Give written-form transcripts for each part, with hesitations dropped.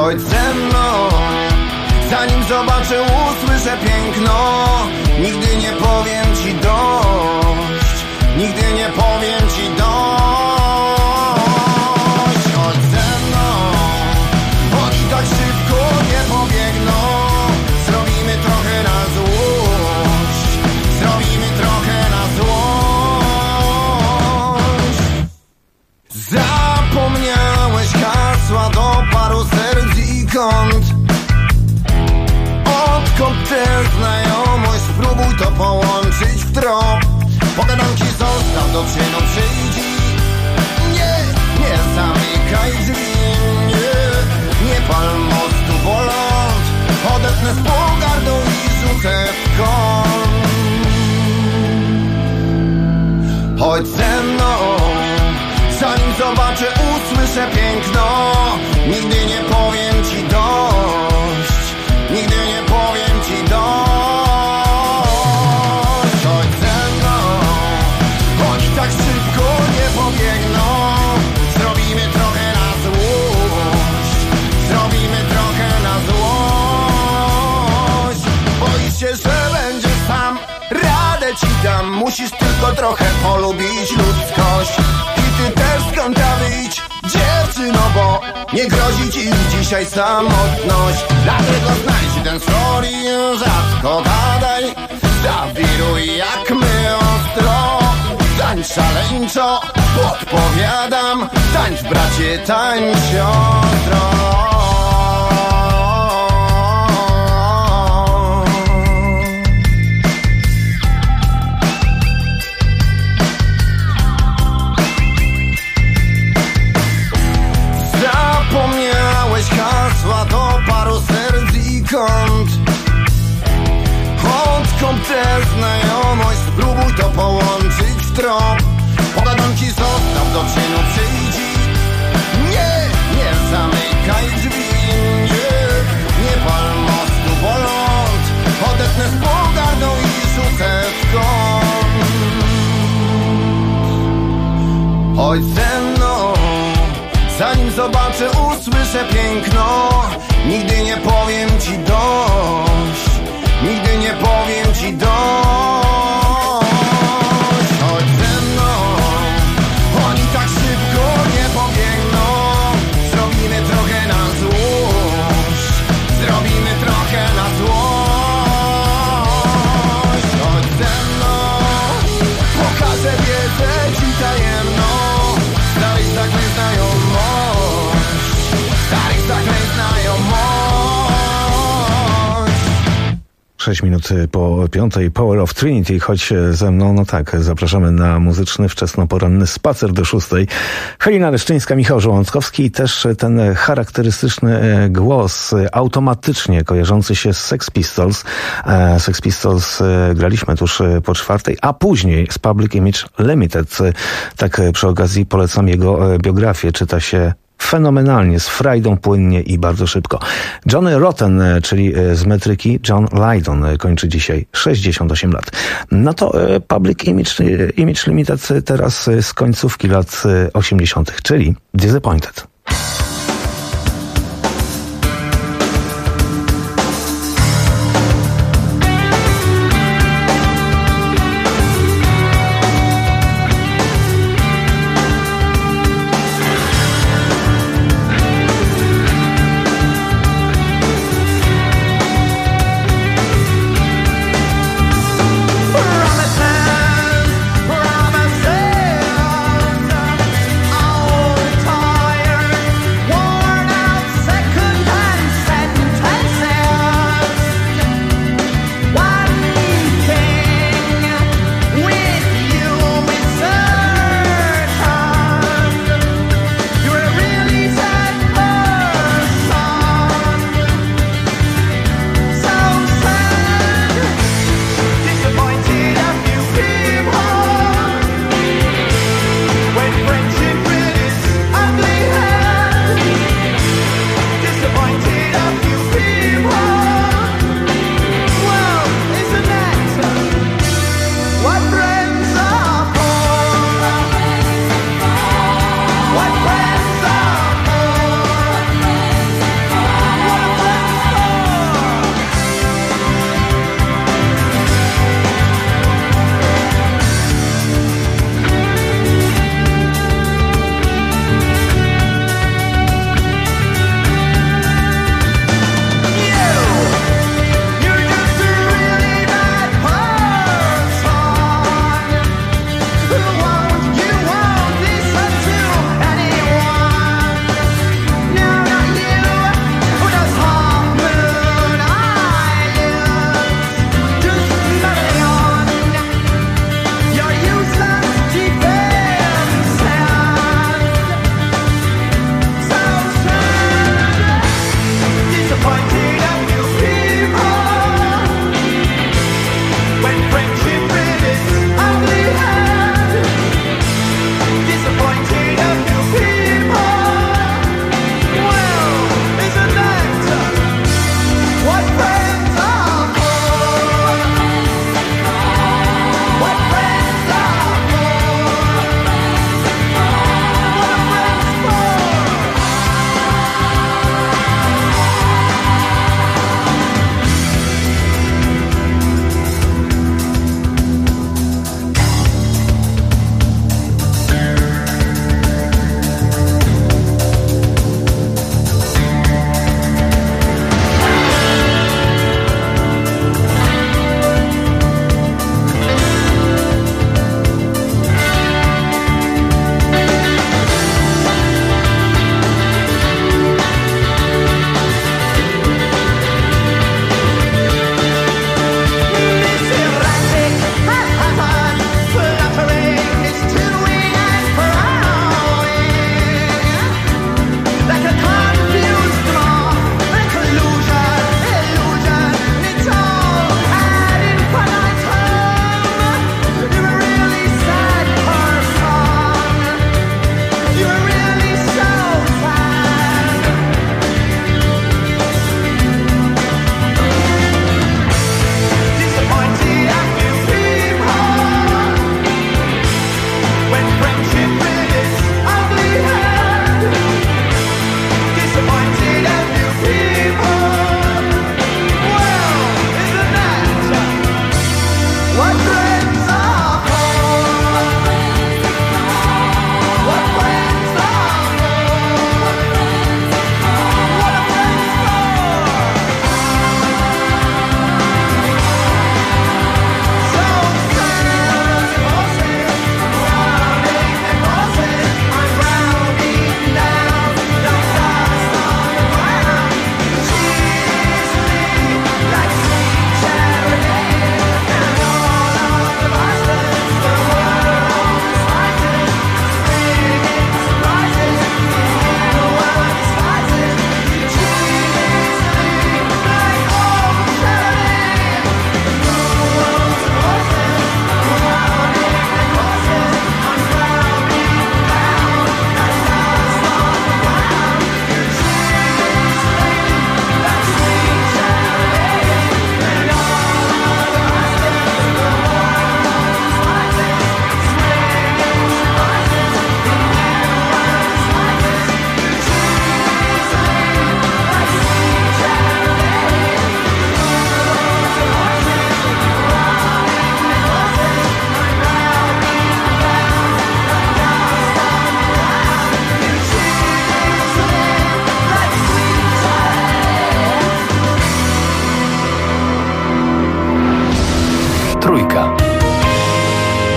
Chodź ze mną, zanim zobaczę, usłyszę piękno. Nigdy nie powiem ci dość, nigdy nie powiem ci dość. Chodź ze mną, oni tak szybko nie pobiegną. Zrobimy trochę na złość, zrobimy trochę na złość. Zapomniałeś hasła do paru serc i kąt. Odkąd tę znajomość, spróbuj to połączyć w trop. Pogadam ci, zostaw do czynu, przyjdź. Nie, nie zamykaj drzwi. Nie pal mostu, bo ląd odetnę z pogardą i rzucę w kąt. Chodź ze mną, zanim zobaczę, usłyszę piękno. Nigdy nie powiem ci dość, nigdy nie powiem ci dość. Chodź ze mną, oni tak szybko nie pobiegną. Zrobimy trochę na złość, zrobimy trochę na złość. Boisz się, że będziesz sam, radę ci dam. Musisz tylko trochę polubić ludzkość. I ty też z kąta wyjdź, dziewczyno, bo nie grozi ci dzisiaj samotność. Dlatego znajdź ten sfor i rzadko gadaj. Zawiruj jak my ostro, tańcz szaleńczo, podpowiadam. Tańcz bracie, tańcz siostro. Hasła do paru serc i kąt. Odkąd tę znajomość, spróbuj to połączyć w trop. Pogadam ci, zostaw do czynu, przyjdź. Nie, nie zamykaj drzwi. Nie pal mostu, bo ląd odetnę z pogardą i rzucę w kąt. Chodź ze mną, zanim zobaczę, usłyszę piękno. Nigdy nie powiem ci dość, nigdy nie powiem ci dość. Chodź ze mną, oni tak szybko nie pobiegną. Zrobimy trochę na złość, zrobimy trochę na złość. Chodź ze mną, pokażę wiedzę ci tajemną. Starych zaklęć znajomość, starych zaklęć znajomość. 6 minut po 5. Power of Trinity. Chodź ze mną, no tak, zapraszamy na muzyczny, wczesnoporanny spacer do 6. Halina Leszczyńska, Michał Żołądkowski i też ten charakterystyczny głos, automatycznie kojarzący się z Sex Pistols. Sex Pistols graliśmy tuż po 4, a później z Public Image Limited. Tak przy okazji polecam jego biografię. Czyta się fenomenalnie, z frajdą, płynnie i bardzo szybko. Johnny Rotten, czyli z metryki John Lydon, kończy dzisiaj 68 lat. No to Public Image Limited teraz z końcówki lat 80., czyli Disappointed. Promises, oh, tired.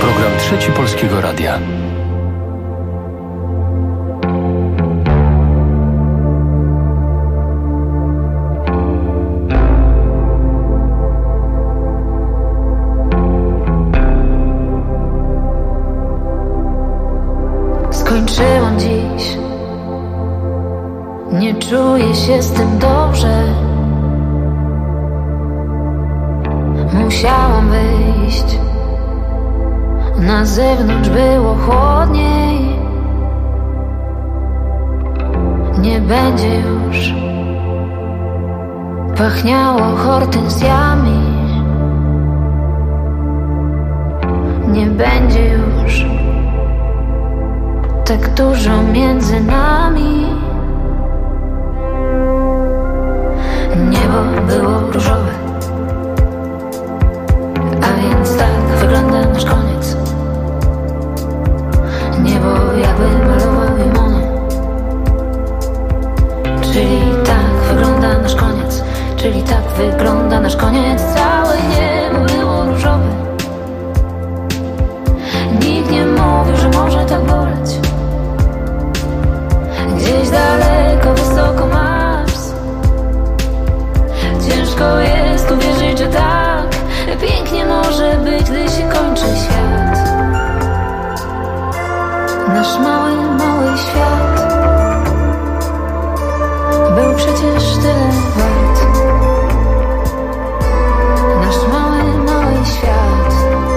Program Trzeci Polskiego Radia. Skończyłam dziś. Nie czuję się z tym dobrze. Musiałam wyjść. Na zewnątrz było chłodniej. Nie będzie już pachniało hortensjami. Nie będzie już tak dużo między nami. Niebo było różowe, a więc tak wygląda nasz koniec. Niebo jakby malował je Monet. Czyli tak wygląda nasz koniec. Czyli tak wygląda nasz koniec. Całe niebo było różowe. Nikt nie mówił, że może tak boleć. Gdzieś daleko, wysoko Mars. Ciężko jest uwierzyć, że tak pięknie może być, gdy się kończy świat. Nasz mały, mały świat był przecież tyle wart. Nasz mały, mały świat.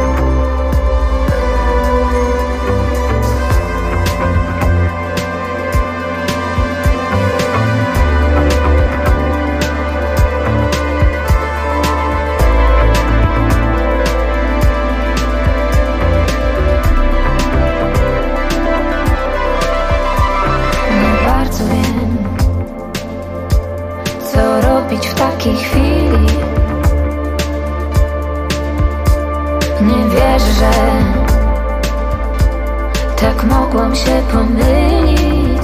W takiej chwili nie wierzę, że tak mogłam się pomylić.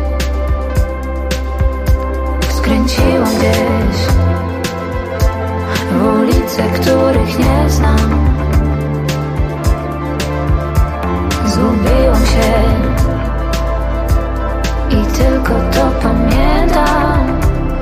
Skręciłam gdzieś w ulice, których nie znam. Zgubiłam się i tylko to pamiętam.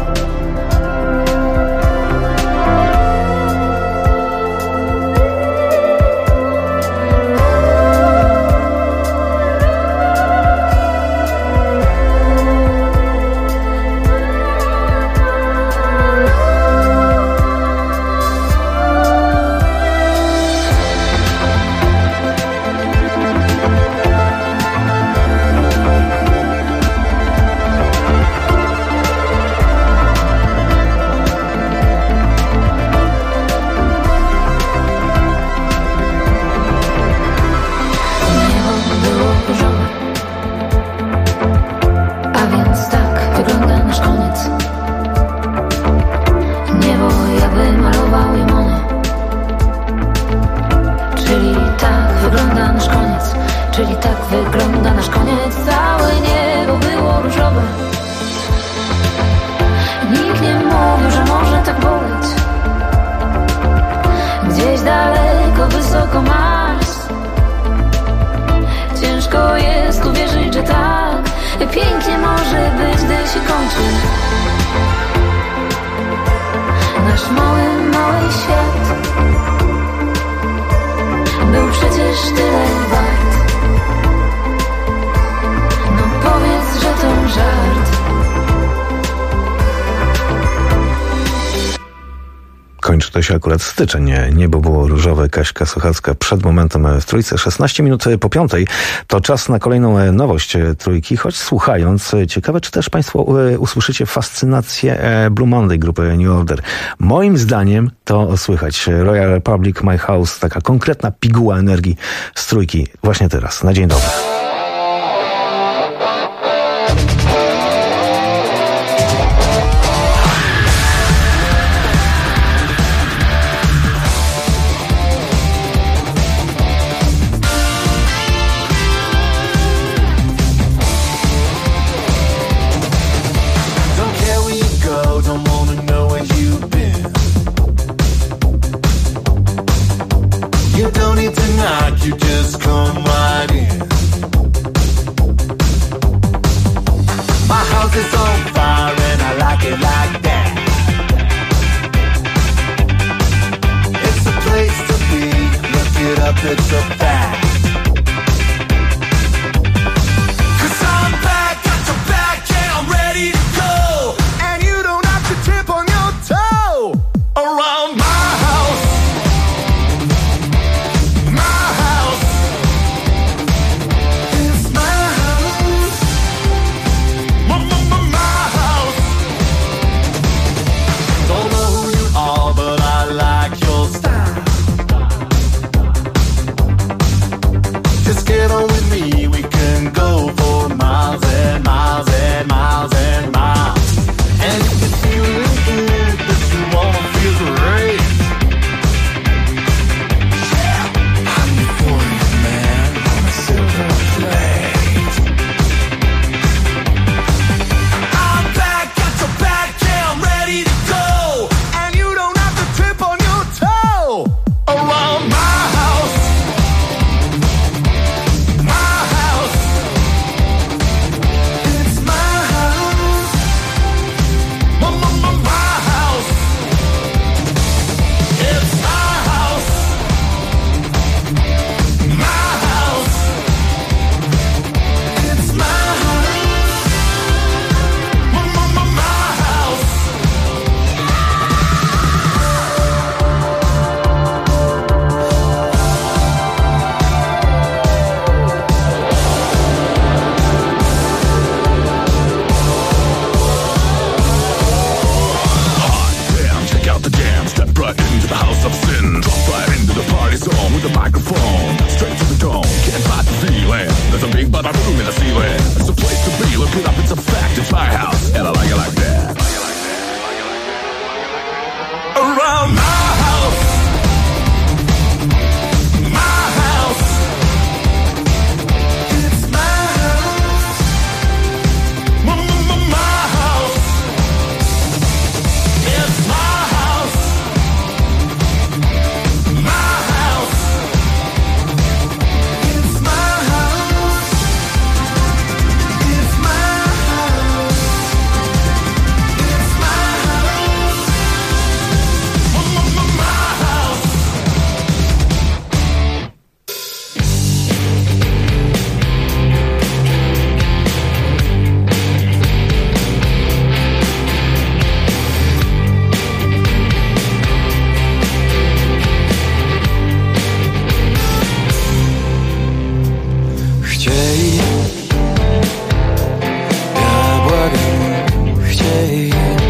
Czyli tak wygląda nasz koniec. Całe niebo było różowe. Nikt nie mówił, że może tak boleć. Gdzieś daleko, wysoko Mars. Ciężko jest uwierzyć, że tak pięknie może być, gdy się kończy. Nasz mały, mały świat był przecież tyle wart. Powiedz, że to żart. Kończy to się akurat styczeń. Niebo było różowe. Kaśka Sochacka przed momentem w Trójce. 16 minut po 5. To czas na kolejną nowość Trójki. Choć słuchając, ciekawe, czy też Państwo usłyszycie fascynację Blue Monday grupy New Order. Moim zdaniem to słychać. Royal Republic, My House, taka konkretna piguła energii z Trójki. Właśnie teraz. Na dzień dobry. You You don't need to knock, you just come right in. My house is on fire and I like it like that. It's a place to be, look it up, it's a fact. 'Cause I'm back, got your back, and I'm ready to go. And you don't have to tip on your toe around my house. My house. It's my house. My house. Don't know who you are, but I like your style. Just get on with me, we can go for miles and miles and miles and miles. And if you're feeling good, that you wanna feel great. I'm your 40th man on a silver plate. I'm back, got your back, yeah, I'm ready to go. And you don't have to tip on your toe around my house. My house. It's my house. My house. It's my house. My house. It's my house. My house. Damn, check out the jam. Step right into the house of sin. Drop right into the party zone with the microphone. Straight to the dome, can't fight the feeling. There's a big bada room in the ceiling. It's a place to be, look it up, it's a fact. It's my house, and I like it like that. Around my house. My house. It's my house. My house. It's my house. My house. It's my house. It's my house. It's my house. My house. Chciej, ja błagam, chciej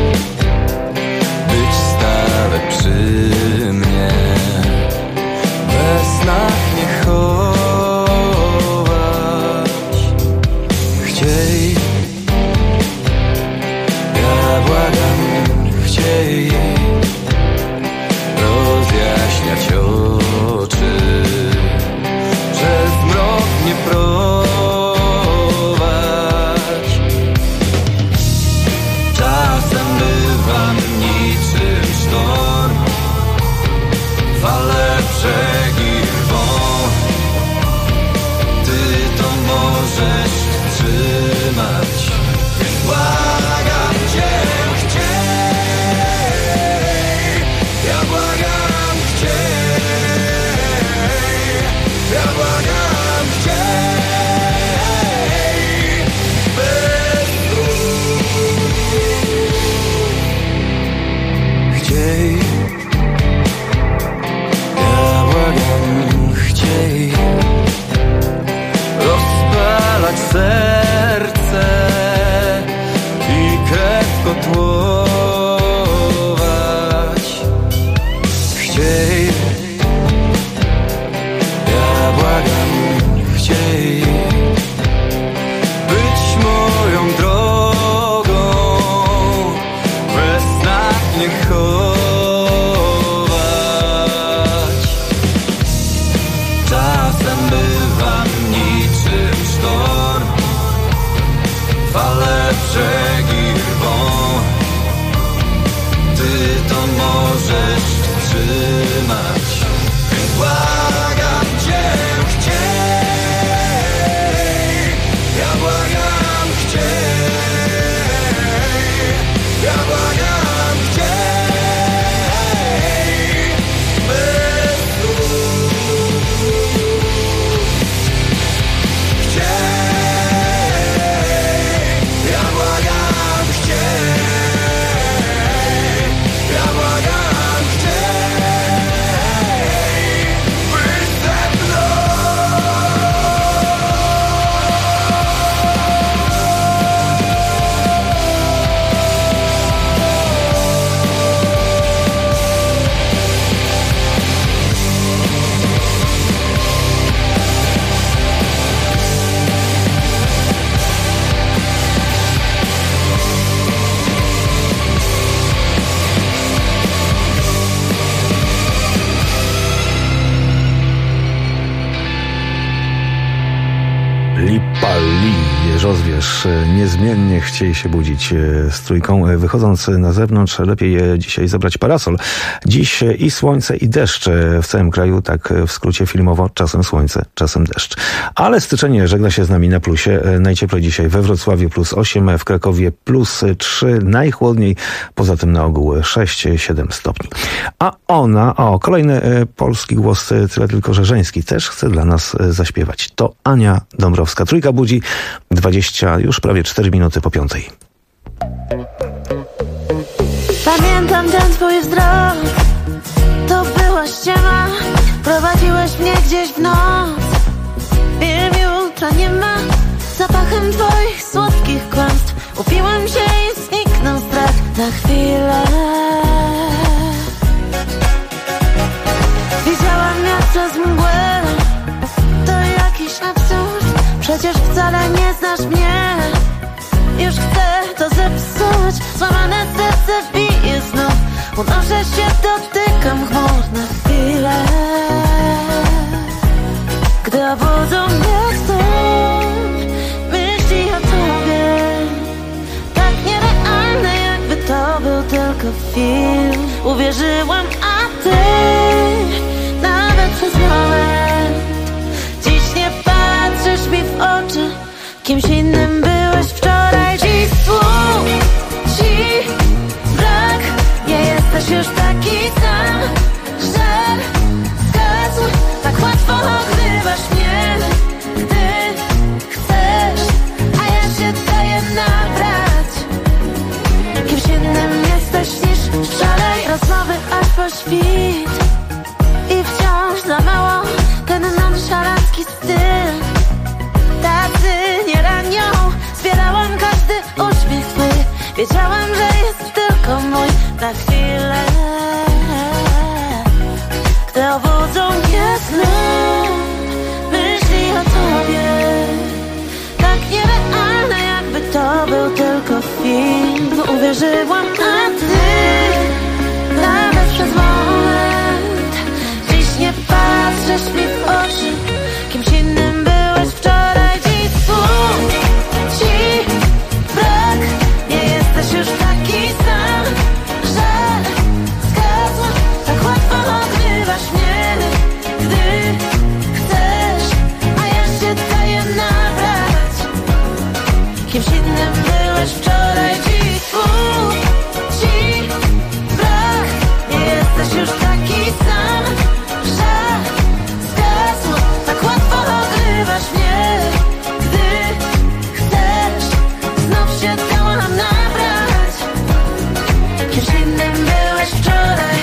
być stale przy mnie, we snach nie chować. Chciej, ja błagam, chciej rozjaśniać oczy, przez mrok nie prowadź. Czasem bywam niczym sztorm, fale brzegi rwą. Ty to możesz trzymać, więc błagam cię, chciej. Ja błagam, chciej. Ja błagam, chciej. Bez słów. Chciej. Ja błagam, chciej rozpalać serce i krew kotłować. Chciej. Ja błagam, chciej być moją drogą, we snach nie chować. Czasem bywam niczym sztorm, fale brzegi rwą. Ty to możesz trzymać, więc błagam. rozwierz. Niezmiennie chciej się budzić z trójką. Wychodząc na zewnątrz, lepiej dzisiaj zabrać parasol. Dziś i słońce, i deszcz w całym kraju, tak w skrócie filmowo, czasem słońce, czasem deszcz. Ale styczeń żegna się z nami na plusie. Najcieplej dzisiaj we Wrocławiu +8, w Krakowie +3, najchłodniej, poza tym na ogół 6-7 stopni. A ona, kolejny polski głos, tyle tylko, że żeński, też chce dla nas zaśpiewać. To Ania Dąbrowska. Trójka budzi 20, już prawie 4 minuty po 5. Pamiętam ten twój wzrok, to była ściema. Prowadziłeś mnie gdzieś w noc. Wiem, jutra nie ma. Zapachem twoich słodkich kłamstw upiłem się i zniknął strach na chwilę. Widziałam jak przez mgłę. To jakiś absurd. Przecież wcale nie znasz mnie. Już chcę to zepsuć. Złamane serce bije znów. Unoszę się, dotykam chmur na chwilę. Gdy obudzą mnie stąd myśli o tobie, tak nierealne, jakby to był tylko film. Uwierzyłam, a ty nawet przez moment dziś nie patrzysz mi w oczy. Kimś innym byłeś wczoraj. Dziś słów ci brak. Nie jesteś już taki sam. Żal zgasł. Tak łatwo ogrywasz mnie, gdy chcesz, a ja się daję nabrać. Kimś innym jesteś niż wczoraj. Rozmowy aż po świt i wciąż za mało ten nonszalancki styl. Tacy nie ranią. Zbierałam każdy uśmiech twój. Wiedziałam, że jest tylko mój na chwilę. Gdy obudzą mnie znów myśli o tobie, tak nierealne, jakby to był tylko film. Uwierzyłam, a ty nawet przez moment dziś nie patrzysz mi w oczy. Kimś innym byłeś wczoraj. Dziś słów ci brak. Nie jesteś już taki sam. Żal zgasł. Tak łatwo ogrywasz mnie, gdy chcesz, a ja się daję nabrać. Kimś innym byłeś wczoraj. Dziś słów ci brak. Nie jesteś już taki sam. Żal zgasł. Tak łatwo ogrywasz mnie, gdy chcesz. Znów się dałam nabrać. Kimś innym byłeś wczoraj.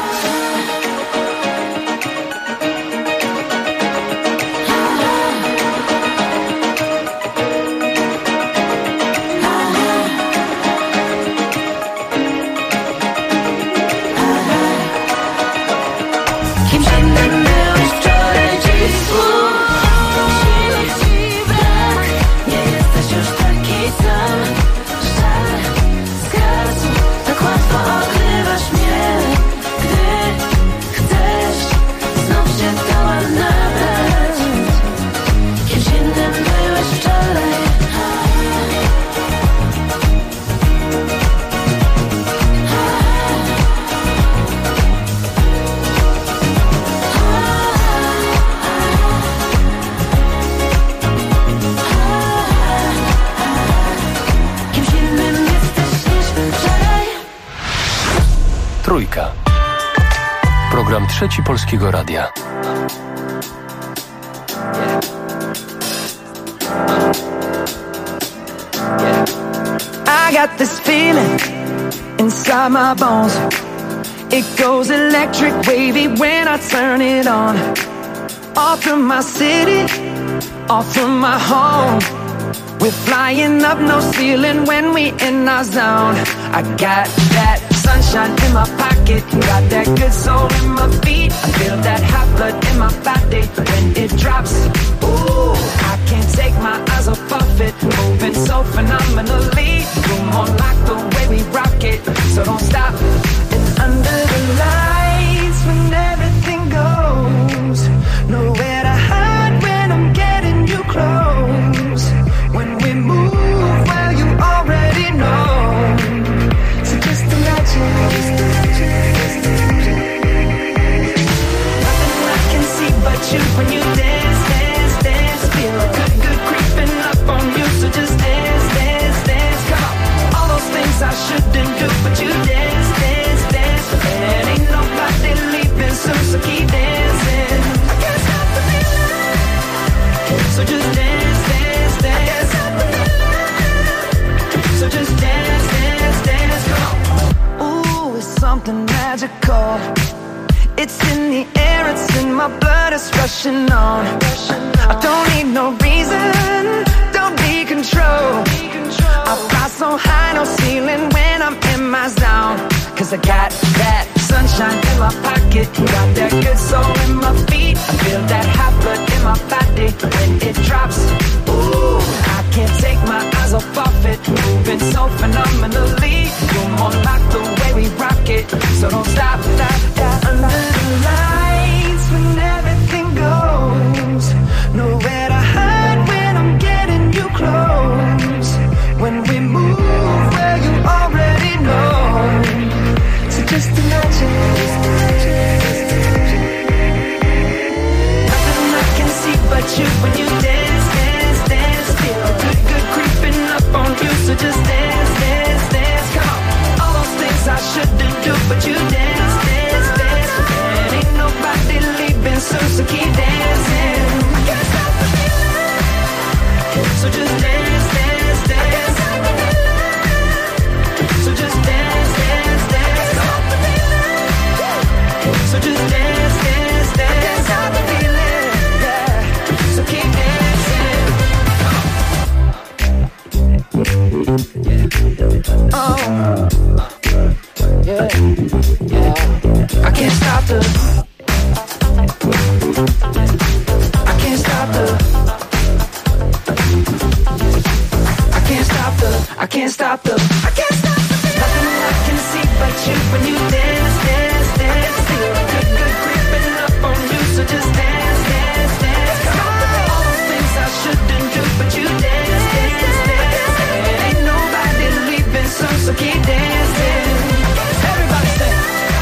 Kimś innym byłeś wczoraj. Dziś słów ci brak. Nie jesteś już taki sam. Żal zgasł. Tak łatwo ogrywasz mnie, gdy chcesz. Znów się dałam nabrać. Kimś innym byłeś wczoraj. Kimś innym jesteś niż wczoraj. Trójka. Program Trzeci Polskiego Radia. I got this feeling inside my bones. It goes electric wavy when I turn it on. Off from my city, off from my home. We're flying up no ceiling when we in our zone. I got that sunshine in my pocket, got that good soul in my feet. I feel that hot blood in my body when it drops. Ooh, I can't take my eyes off of it, moving so phenomenally. You're more like the way we rock it, so don't stop. And under the lights when everything goes, nowhere to hide when I'm getting you close. When we move you dance, dance, dance. Feel good, good creeping up on you. So just dance, dance, dance. Come on. All those things I shouldn't do, but you dance, dance, dance. And ain't nobody leaving soon, so keep dancing. I can't stop the feeling. So just dance, dance, dance. I can't stop the feeling. So just dance, dance, dance. Come on. Ooh, it's something magical. It's in the air, it's in my blood, it's rushing on. I don't need no reason, don't be control. I fly so high, no ceiling when I'm in my zone. Cause I got that sunshine in my pocket, got that good soul in my feet. I feel that hot blood in my body when it drops. Ooh, I can't take my eyes off of it, moving so phenomenally. You're more like the way we rock it, so don't stop, stop, stop. Under the lights when everything goes, nowhere to hide when I'm getting you close. When we move where you already know, so just imagine. Nothing I can see but you when you dance, dance, dance. Feel good, good creeping up on you, so just dance, dance, dance. Come on. All those things I shouldn't do, but you dance, dance, dance. And ain't nobody leaving soon, so keep dancing. I can't stop the feeling. So just dance, dance, dance. So just dance, dance, dance. So just dance, dance, dance. I can't stop the feeling. Yeah. So keep dancing. Oh. Yeah. Yeah. I can't stop the. I can't stop the. I can't stop the. I can't stop the. I can't stop the. Nothing I can see but you when you dance, dance, dance. Feel good, good creeping up on you, so just dance, dance, dance. All those things I shouldn't do, but you dance, dance, dance. And ain't nobody leaving soon, so keep dancing. Everybody say.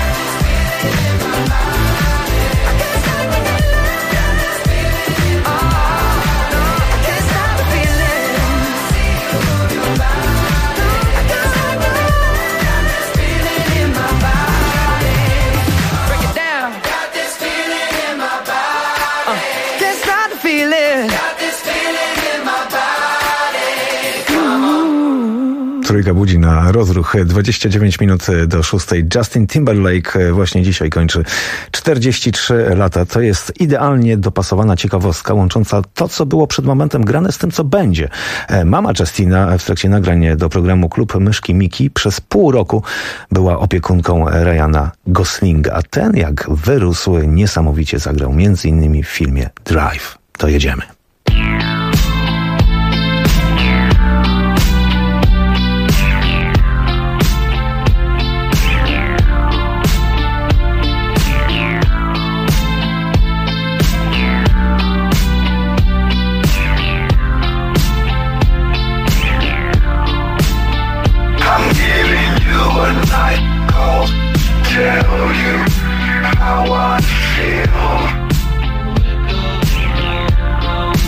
Trójka budzi na rozruch. 29 minut do 6. Justin Timberlake właśnie dzisiaj kończy 43 lata. To jest idealnie dopasowana ciekawostka łącząca to, co było przed momentem grane z tym, co będzie. Mama Justina w trakcie nagrań do programu Klub Myszki Miki przez pół roku była opiekunką Ryana Goslinga, a ten, jak wyrósł, niesamowicie zagrał m.in. w filmie Drive. To jedziemy. Tell you how I feel.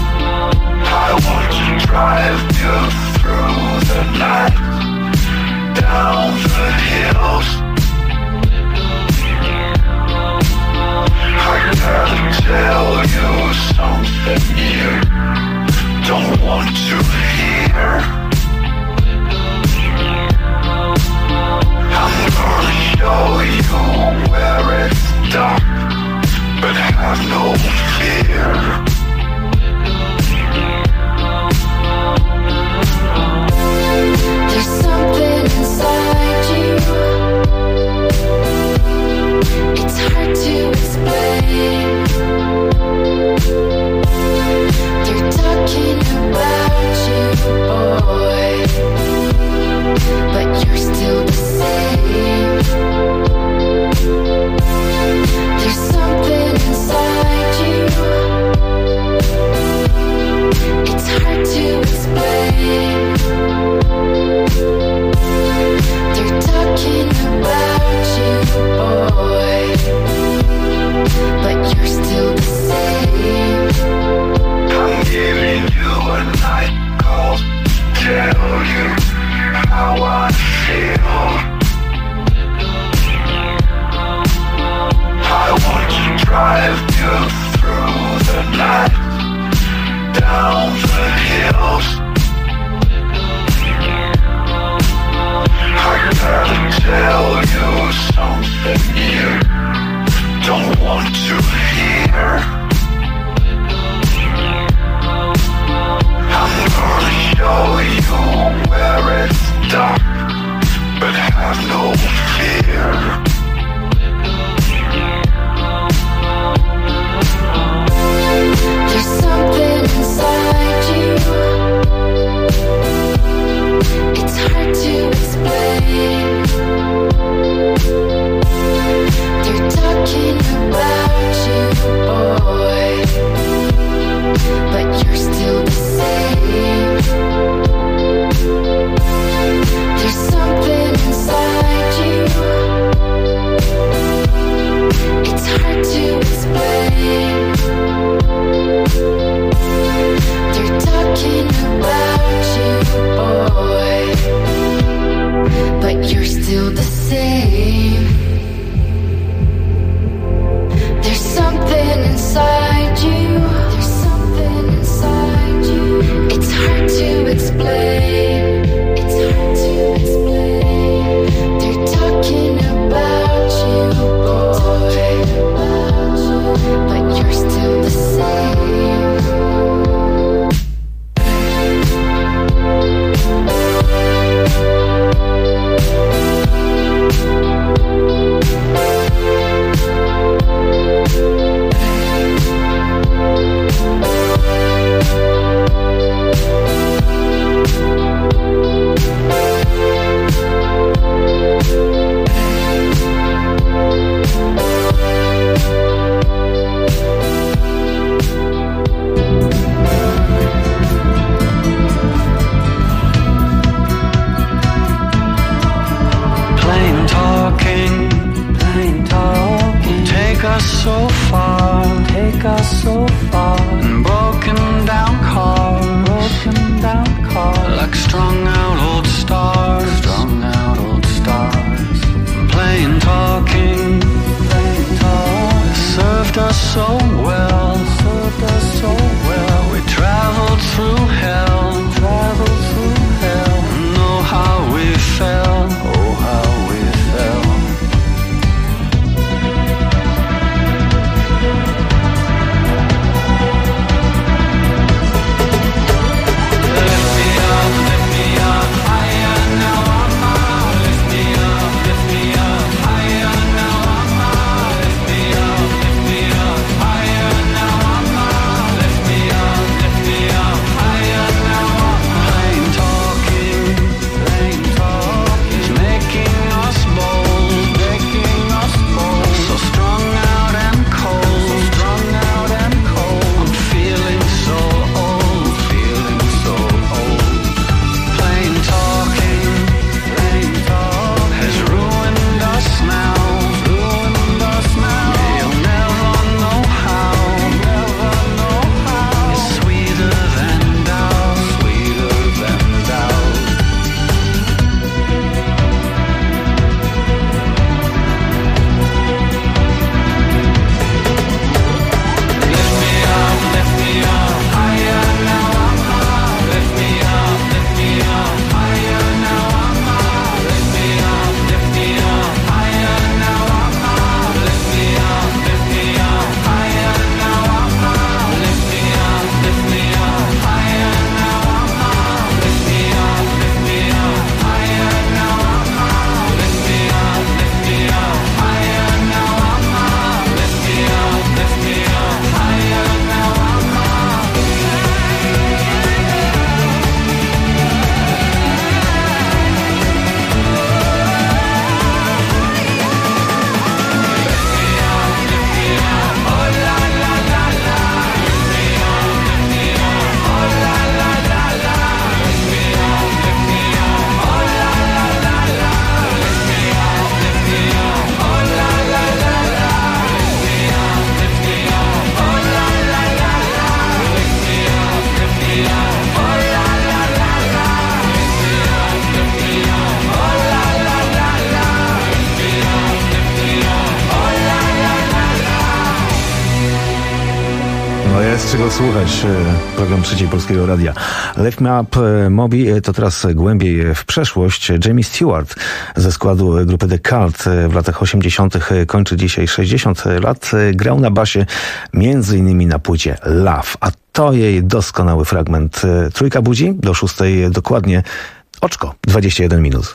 czego słuchać. Program Trzeciej Polskiego Radia. Lift Me Up Moby to teraz głębiej w przeszłość. Jamie Stewart ze składu grupy The Cult w latach 80. kończy dzisiaj 60 lat. Grał na basie między innymi na płycie Love, a to jej doskonały fragment. Trójka budzi do 6 dokładnie oczko 21 minut.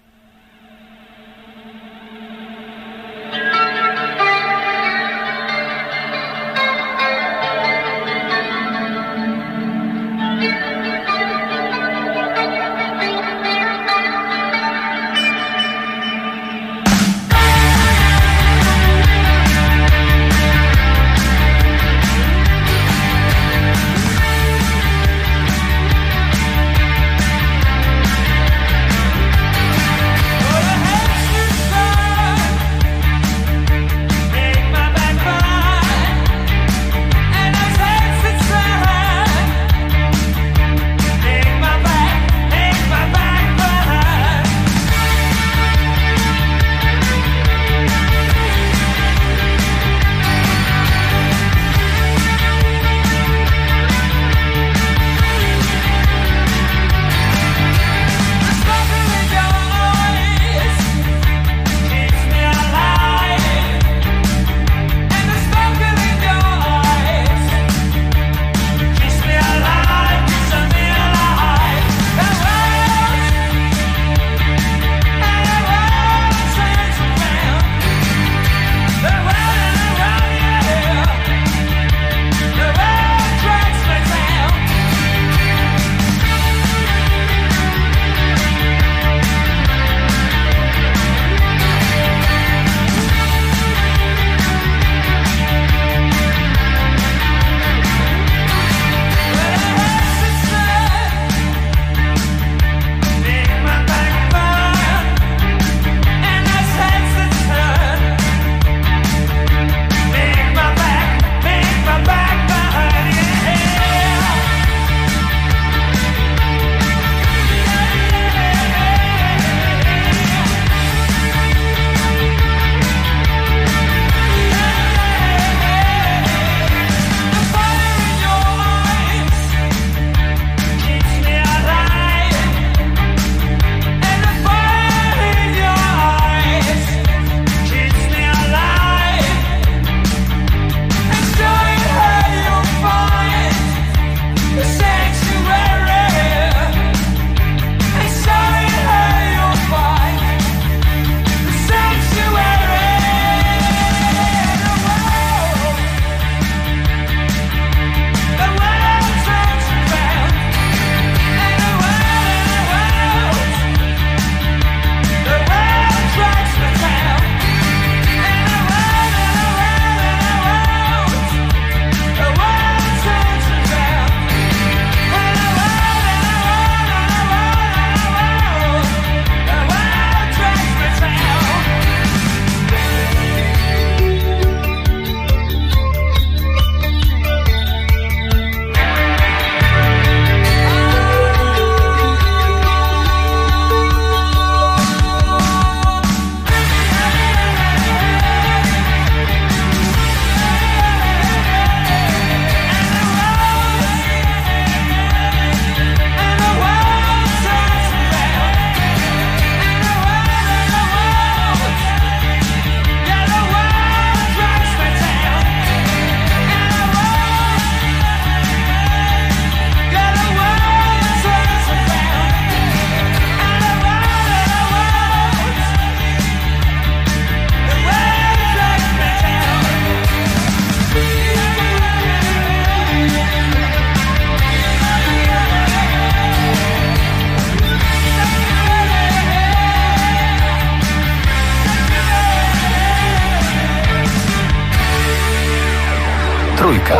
Trójka.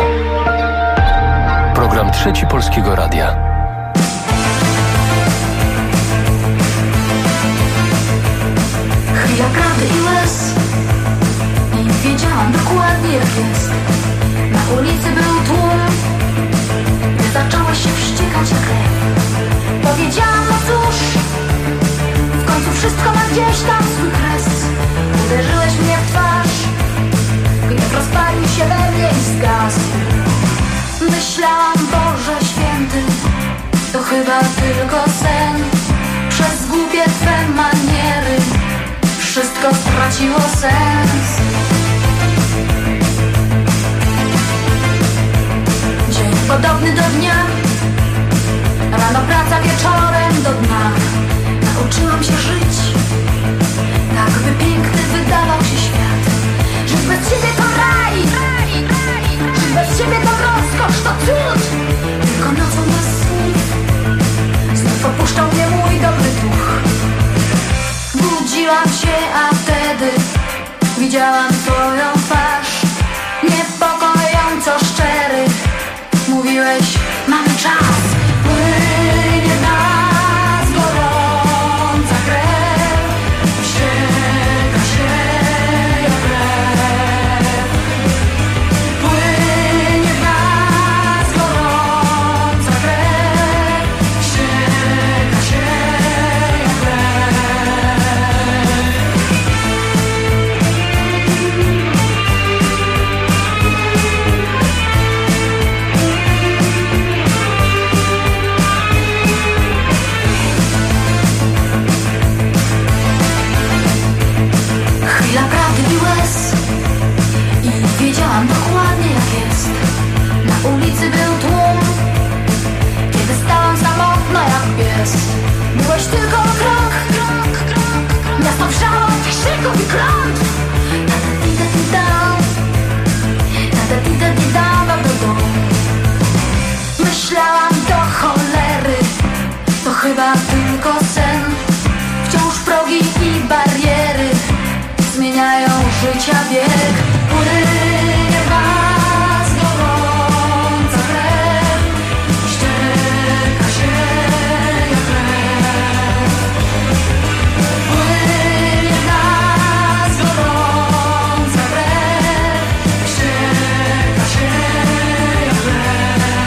Program Trzeci Polskiego Radia. Chwila prawdy i łez. I wiedziałam dokładnie jak jest. Na ulicy był tłum, gdy zaczęło się wściekać jak krew. Powiedziałam, no cóż, w końcu wszystko ma gdzieś tam swój kres. Uderzyłeś mnie w twarz, gniew rozpalił się we mnie i zgasł. chyba tylko sen. Przez głupie twe maniery wszystko straciło sens. Dzień podobny do dnia, rano praca, wieczorem do dna. Nauczyłam się żyć, tak by piękny wydawał się świat. Żyć bez ciebie to raj, żyć bez ciebie to rozkosz, to cud. Tylko nocą bez snów znów opuszczał mnie mój dobry duch. Budziłam się, a wtedy widziałam twoją twarz, niepokojąco szczery. Mówiłeś, mamy czas. Płynie w nas gorąca krew, ścieka się jak krew. Płynie w nas gorąca krew, ścieka się jak krew. Chwila prawdy i łez i wiedziałam dokładnie jak jest. Na ulicy był tłum, kiedy stałam samotna jak pies. Byłeś tylko o krok, miasto wrzało od krzyków i klątw. Myślałam do cholery, to chyba tylko sen. Wciąż progi i bariery zmieniają życia bieg. Płynie w nas gorąca krew, ścieka się jak krew. Płynie w nas gorąca krew, ścieka się jak krew.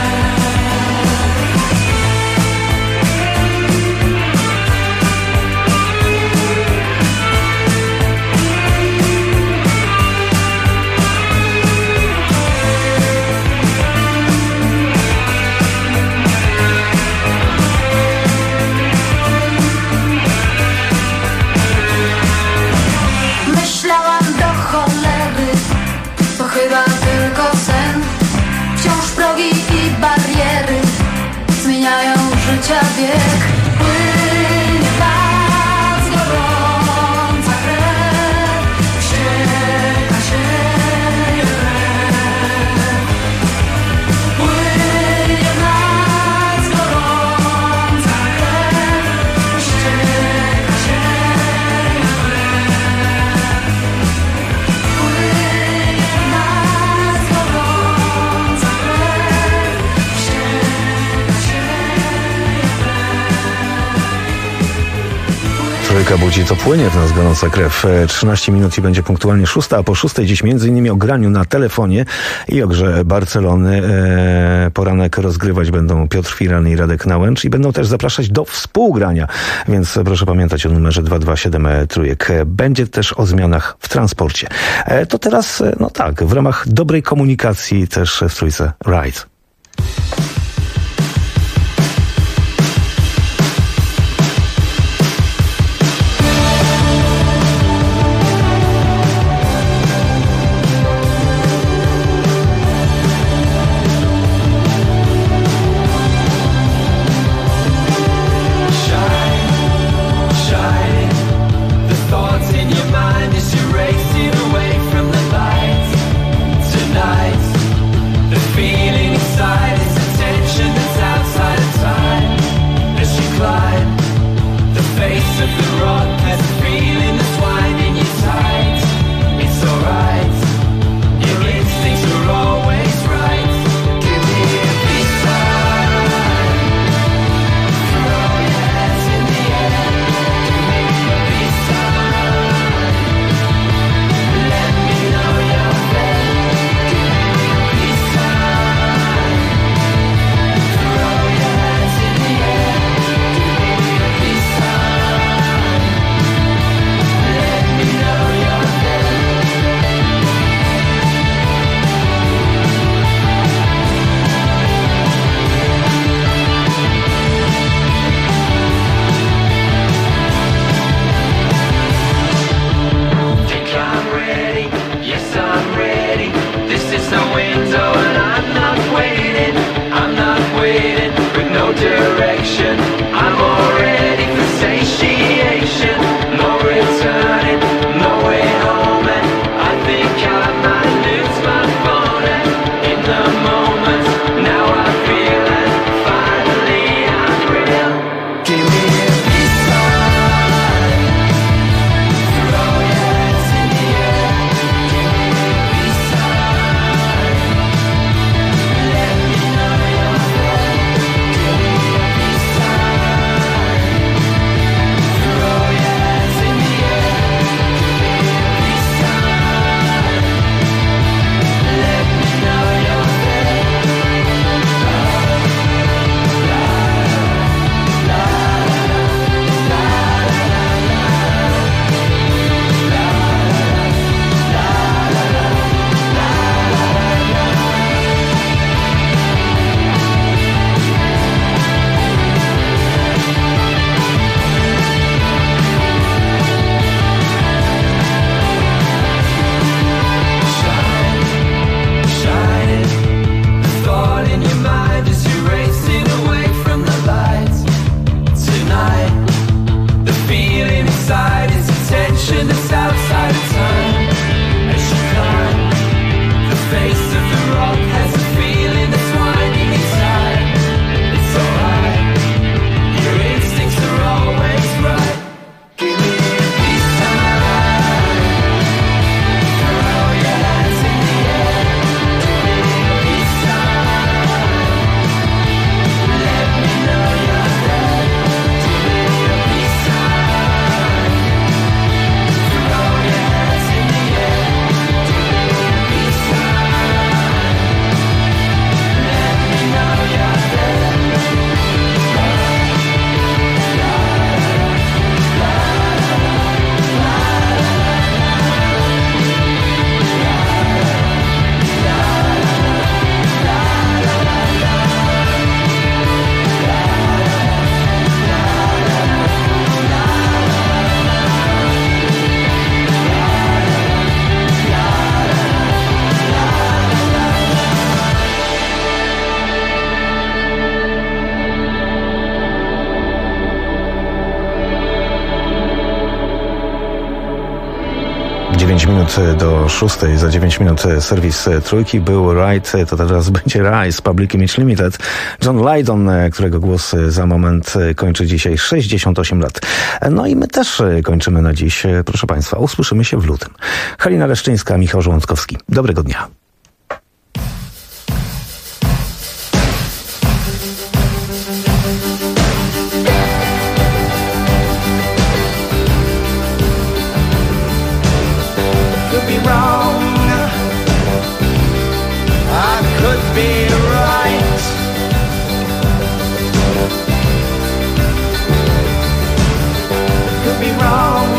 Myślałam do cholery, to chyba tylko sen. Wciąż progi i bariery zmieniają życia bieg. Płynie w nas gorąca krew, ścieka się jak krew. Płynie w nas gorąca krew, ścieka się jak krew. Płynie w nas gorąca krew, ścieka się jak krew. Człowieka budzi, to płynie w nas gorąca krew. 13 minut i będzie punktualnie 6, a po 6 dziś m.in. o graniu na telefonie i o grze Barcelony. Poranek rozgrywać będą Piotr Firan i Radek Nałęcz i będą też zapraszać do współgrania, więc proszę pamiętać o numerze 227 3. Będzie też o zmianach w transporcie. To teraz, no tak, w ramach dobrej komunikacji też w trójce Ride. Shine, the thoughts in your mind as you race it away from the light. Tonight, the feeling is station. I'm all ready for satiation. No returning, no way home, and I think I might lose my phone. And in the moment, now I feel it. Finally, I'm real. Give me a peace sign. Throw your hands in the air. Give me a peace sign. Let me know you're there. Give me a peace sign. Throw your hands in the air. Give me a peace sign. Let me know you're there. Shining, the thought in your mind as you're racing away from the lights. Tonight, the feeling inside is a tension that's outside of time. As you climb, the face of the rock has a feeling that's winding inside. It's alright, your instincts are always right. Give me a peace sign. Throw your hands in the air. Give me a peace sign. Let me know you're there. Give me a peace sign. Throw your hands in the air. Give me a peace sign. Let me know you're there. Minut do 6, za 9 minut serwis trójki. Był Ride, to teraz będzie Rise, Public Image Limited. John Lydon, którego głos za moment kończy dzisiaj 68 lat. No i my też kończymy na dziś. Proszę Państwa, usłyszymy się w lutym. Halina Leszczyńska, Michał Żołąckowski. Dobrego dnia. Could be wrong, I could be right. Could be wrong,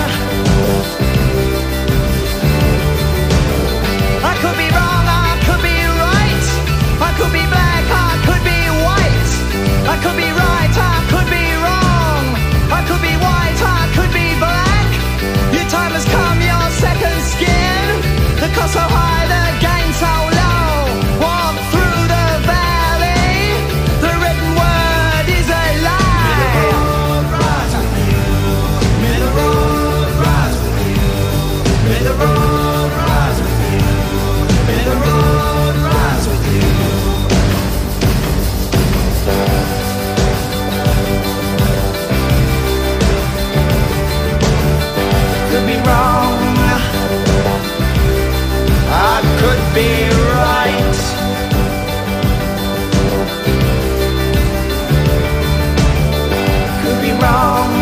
I could be wrong, I could be right. I could be black, I could be white. I could be right, I could be wrong. I could be white, I could be black. Your time has come, your second skin. The cost so high, the gain so low. Walk through the valley. The written word is a lie. May the road rise with you. May the road rise with you. May the road rise with you. May the road rise with you. Could be wrong, I could be right. Could be wrong,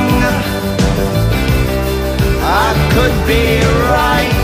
I could be right.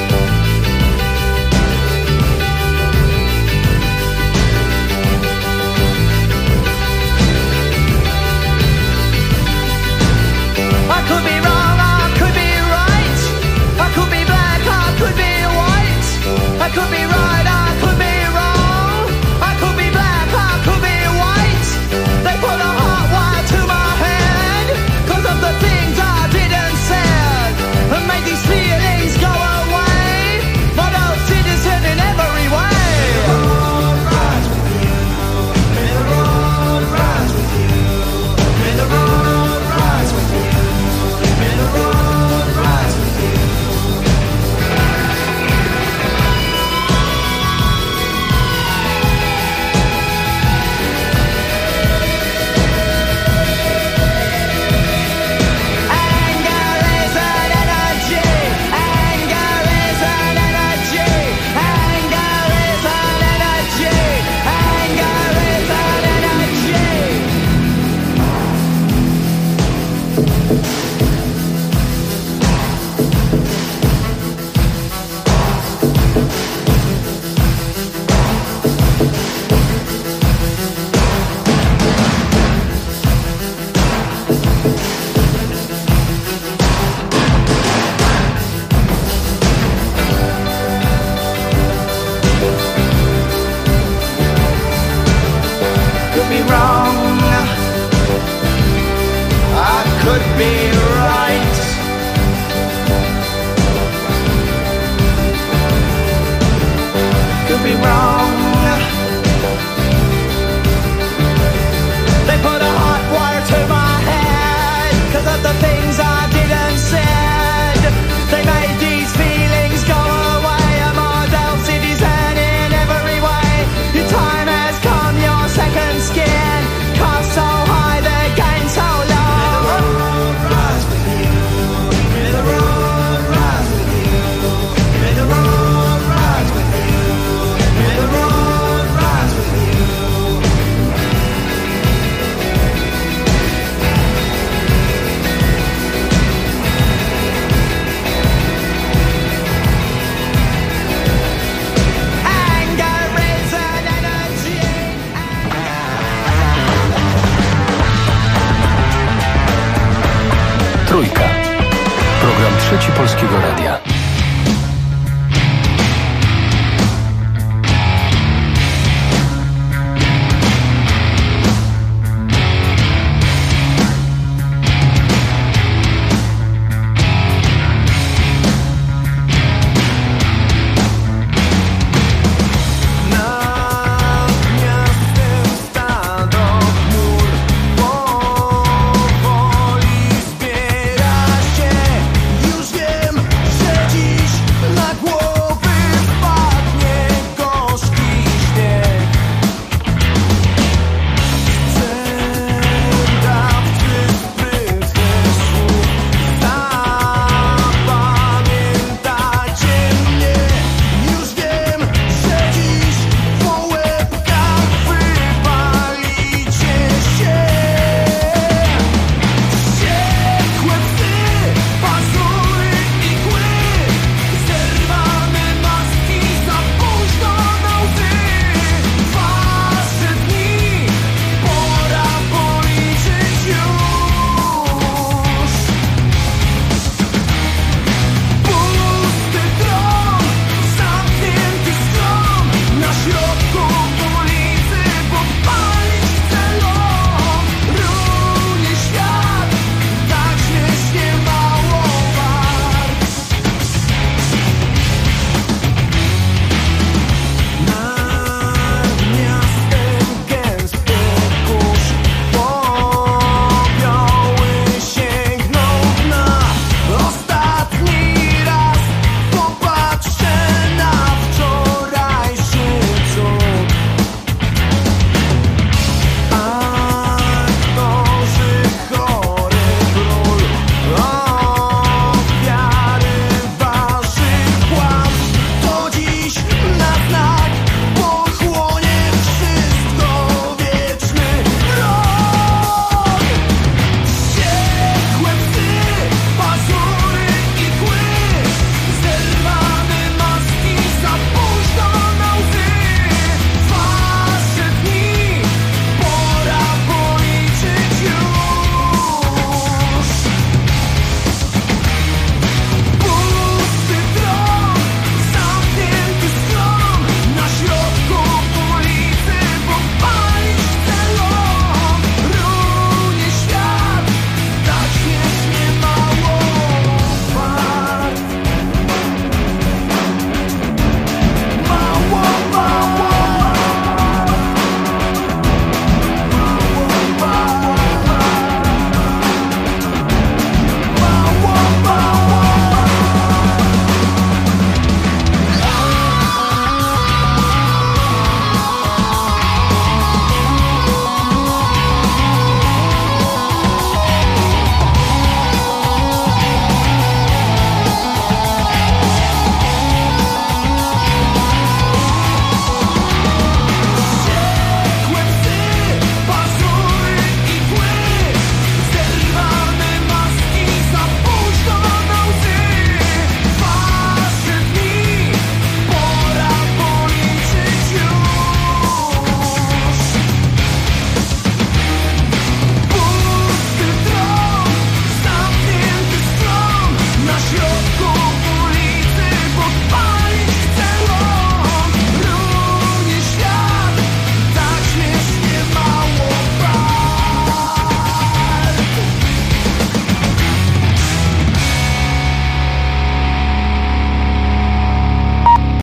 I could be wrong, I could be right. I could be black, I could be white. I could be right, I could be wrong. I could be black, I could be white. They put a hot wire to my head 'cause of the things I did and said, and made these feelings be right. Could be wrong. They put a hot wire to my head 'cause of the things I did and said. They made these feelings go away. A model city's end in every way. Your time has come, your second skin. Cost so high, the gain so low. May the road rise with you. May the road rise with you. May the road rise with you. May the road rise with you. Trójka. Program Trzeci Polskiego Radia.